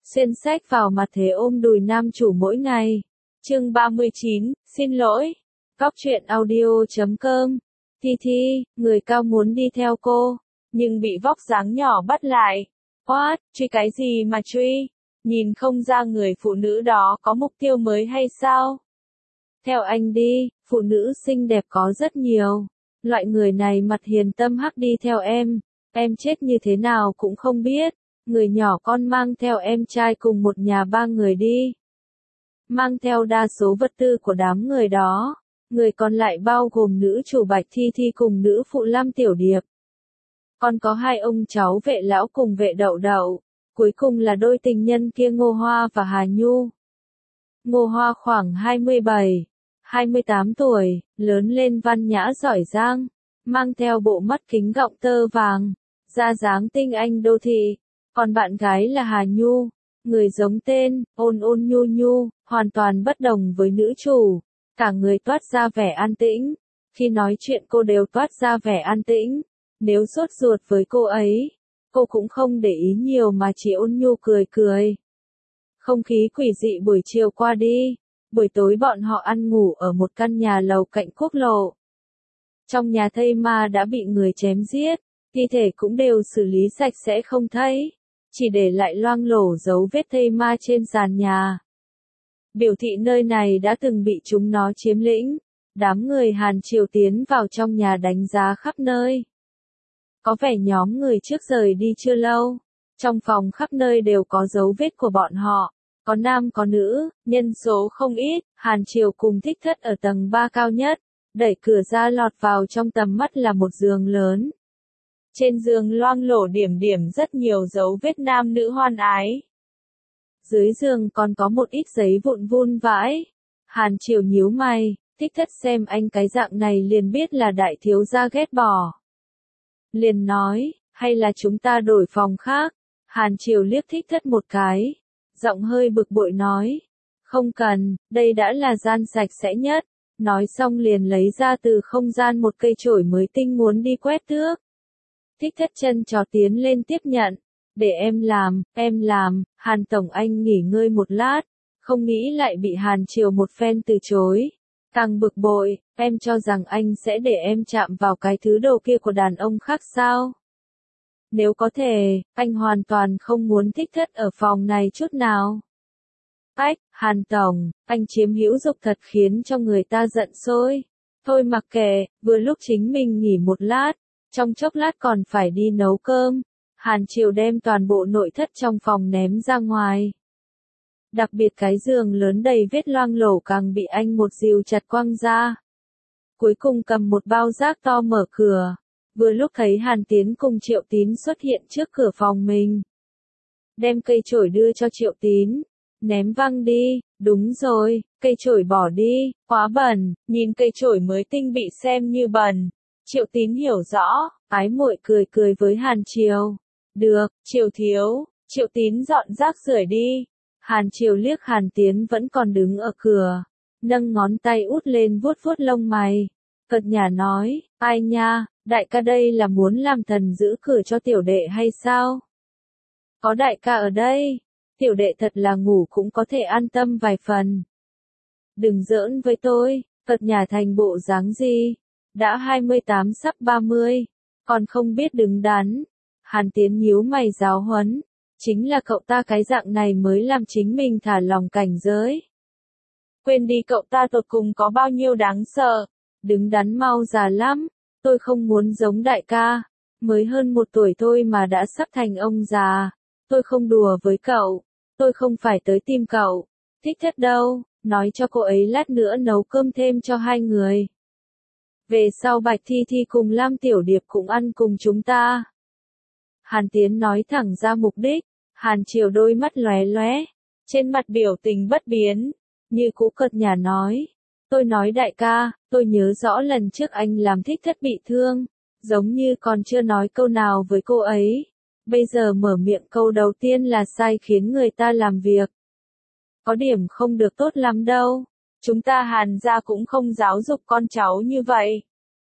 xuyên sách vào mặt thế ôm đùi nam chủ mỗi ngày. Chương 39, xin lỗi. Góc truyện audio.com. Thi, người cao muốn đi theo cô, nhưng bị vóc dáng nhỏ bắt lại. What, truy cái gì mà truy? Nhìn không ra người phụ nữ đó có mục tiêu mới hay sao? Theo anh đi, phụ nữ xinh đẹp có rất nhiều. Loại người này mặt hiền tâm hắc đi theo em chết như thế nào cũng không biết. Người nhỏ con mang theo em trai cùng một nhà ba người đi. Mang theo đa số vật tư của đám người đó. Người còn lại bao gồm nữ chủ Bạch Thi cùng nữ phụ Lam Tiểu Điệp. Còn có hai ông cháu Vệ Lão cùng Vệ Đậu Đậu. Cuối cùng là đôi tình nhân kia Ngô Hoa và Hà Nhu. Ngô Hoa khoảng 27, 28 tuổi, lớn lên văn nhã giỏi giang, mang theo bộ mắt kính gọng tơ vàng, da dáng tinh anh đô thị. Còn bạn gái là Hà Nhu, người giống tên, ôn nhu, hoàn toàn bất đồng với nữ chủ. Cả người toát ra vẻ an tĩnh, khi nói chuyện cô đều toát ra vẻ an tĩnh. Nếu sốt ruột với cô ấy, cô cũng không để ý nhiều mà chỉ ôn nhu cười. Không khí quỷ dị buổi chiều qua đi, buổi tối bọn họ ăn ngủ ở một căn nhà lầu cạnh quốc lộ. Trong nhà thây ma đã bị người chém giết, thi thể cũng đều xử lý sạch sẽ không thấy, chỉ để lại loang lổ dấu vết thây ma trên sàn nhà. Biểu thị nơi này đã từng bị chúng nó chiếm lĩnh. Đám người Hàn Triều tiến vào trong nhà đánh giá khắp nơi. Có vẻ nhóm người trước rời đi chưa lâu. Trong phòng khắp nơi đều có dấu vết của bọn họ. Có nam có nữ, nhân số không ít. Hàn Triều cùng Thích Thất ở tầng 3 cao nhất. Đẩy cửa ra lọt vào trong tầm mắt là một giường lớn. Trên giường loang lổ điểm rất nhiều dấu vết nam nữ hoan ái. Dưới giường còn có một ít giấy vụn vãi. Hàn Triều nhíu mày, Thích Thất xem anh cái dạng này liền biết là đại thiếu gia ghét bỏ. Liền nói, hay là chúng ta đổi phòng khác. Hàn Triều liếc Thích Thất một cái, giọng hơi bực bội nói, không cần, đây đã là gian sạch sẽ nhất. Nói xong liền lấy ra từ không gian một cây chổi mới tinh muốn đi quét tước. Thích Thất chân chó tiến lên tiếp nhận. Để em làm, Hàn Tổng anh nghỉ ngơi một lát, không nghĩ lại bị Hàn Triều một phen từ chối. Càng bực bội, em cho rằng anh sẽ để em chạm vào cái thứ đồ kia của đàn ông khác sao? Nếu có thể, anh hoàn toàn không muốn Thích Thất ở phòng này chút nào. Ách, Hàn Tổng, anh chiếm hữu dục thật khiến cho người ta giận sôi. Thôi mặc kệ, vừa lúc chính mình nghỉ một lát, trong chốc lát còn phải đi nấu cơm. Hàn Triều đem toàn bộ nội thất trong phòng ném ra ngoài. Đặc biệt cái giường lớn đầy vết loang lổ càng bị anh một dìu chặt quăng ra. Cuối cùng cầm một bao rác to mở cửa. Vừa lúc thấy Hàn Tiến cùng Triệu Tín xuất hiện trước cửa phòng mình. Đem cây chổi đưa cho Triệu Tín. Ném văng đi, đúng rồi, cây chổi bỏ đi, quá bẩn, nhìn cây chổi mới tinh bị xem như bẩn. Triệu Tín hiểu rõ, ái muội cười với Hàn Triều. Được, Triều thiếu, Triệu Tín dọn rác rưởi đi. Hàn Triều liếc Hàn Tiến vẫn còn đứng ở cửa, nâng ngón tay út lên vuốt lông mày. Cợt nhả nói, ai nha, đại ca đây là muốn làm thần giữ cửa cho tiểu đệ hay sao? Có đại ca ở đây, tiểu đệ thật là ngủ cũng có thể an tâm vài phần. Đừng giỡn với tôi, cợt nhả thành bộ dáng gì? Đã 28 sắp 30, còn không biết đứng đắn. Hàn Tiến nhíu mày giáo huấn, chính là cậu ta cái dạng này mới làm chính mình thả lòng cảnh giới. Quên đi cậu ta tột cùng có bao nhiêu đáng sợ, đứng đắn mau già lắm, tôi không muốn giống đại ca, mới hơn 1 tuổi thôi mà đã sắp thành ông già, tôi không đùa với cậu, tôi không phải tới tìm cậu, Thích Thất đâu, nói cho cô ấy lát nữa nấu cơm thêm cho hai người. Về sau Bạch Thi cùng Lam Tiểu Điệp cũng ăn cùng chúng ta. Hàn Tiến nói thẳng ra mục đích, Hàn Triều đôi mắt lóe, trên mặt biểu tình bất biến, như cũ cợt nhả nói. Tôi nói đại ca, tôi nhớ rõ lần trước anh làm Thích Thất bị thương, giống như còn chưa nói câu nào với cô ấy. Bây giờ mở miệng câu đầu tiên là sai khiến người ta làm việc. Có điểm không được tốt lắm đâu, chúng ta Hàn gia cũng không giáo dục con cháu như vậy.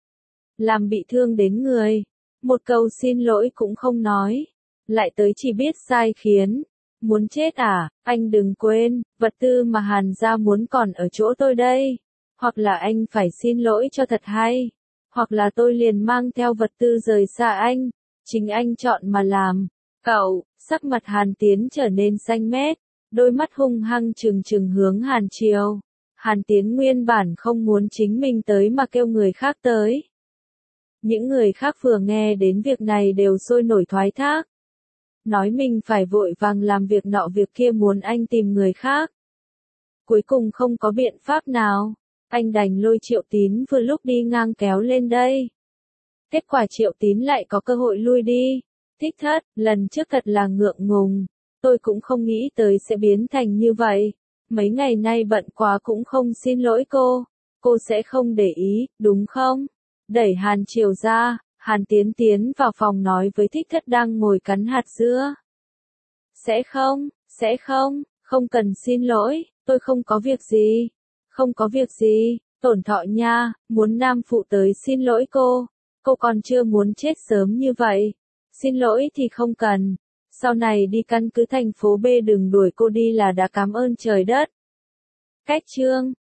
Làm bị thương đến người. Một câu xin lỗi cũng không nói, lại tới chỉ biết sai khiến, Muốn chết à, anh đừng quên, vật tư mà Hàn gia muốn còn ở chỗ tôi đây. Hoặc là anh phải xin lỗi cho thật hay. Hoặc là tôi liền mang theo vật tư rời xa anh. Chính anh chọn mà làm. Cậu, sắc mặt Hàn Tiến trở nên xanh mét. Đôi mắt hung hăng trừng trừng hướng Hàn Triều. Hàn Tiến nguyên bản không muốn chính mình tới mà kêu người khác tới. Những người khác vừa nghe đến việc này đều sôi nổi thoái thác. Nói mình phải vội vàng làm việc nọ việc kia muốn anh tìm người khác. Cuối cùng không có biện pháp nào, anh đành lôi Triệu Tín vừa lúc đi ngang kéo lên đây. Kết quả Triệu Tín lại có cơ hội lui đi. Thích Thất, lần trước thật là ngượng ngùng. Tôi cũng không nghĩ tới sẽ biến thành như vậy. Mấy ngày nay bận quá cũng không xin lỗi cô. Cô sẽ không để ý, đúng không? Đẩy Hàn Triều ra, Hàn Tiến tiến vào phòng nói với Thích Thất đang ngồi cắn hạt dưa. Sẽ không cần xin lỗi, tôi không có việc gì. Không có việc gì, Tổn Thọ nha, muốn Nam Phụ tới xin lỗi cô còn chưa muốn chết sớm như vậy. Xin lỗi thì không cần, sau này đi căn cứ thành phố B đừng đuổi cô đi là đã cảm ơn trời đất. Cách chương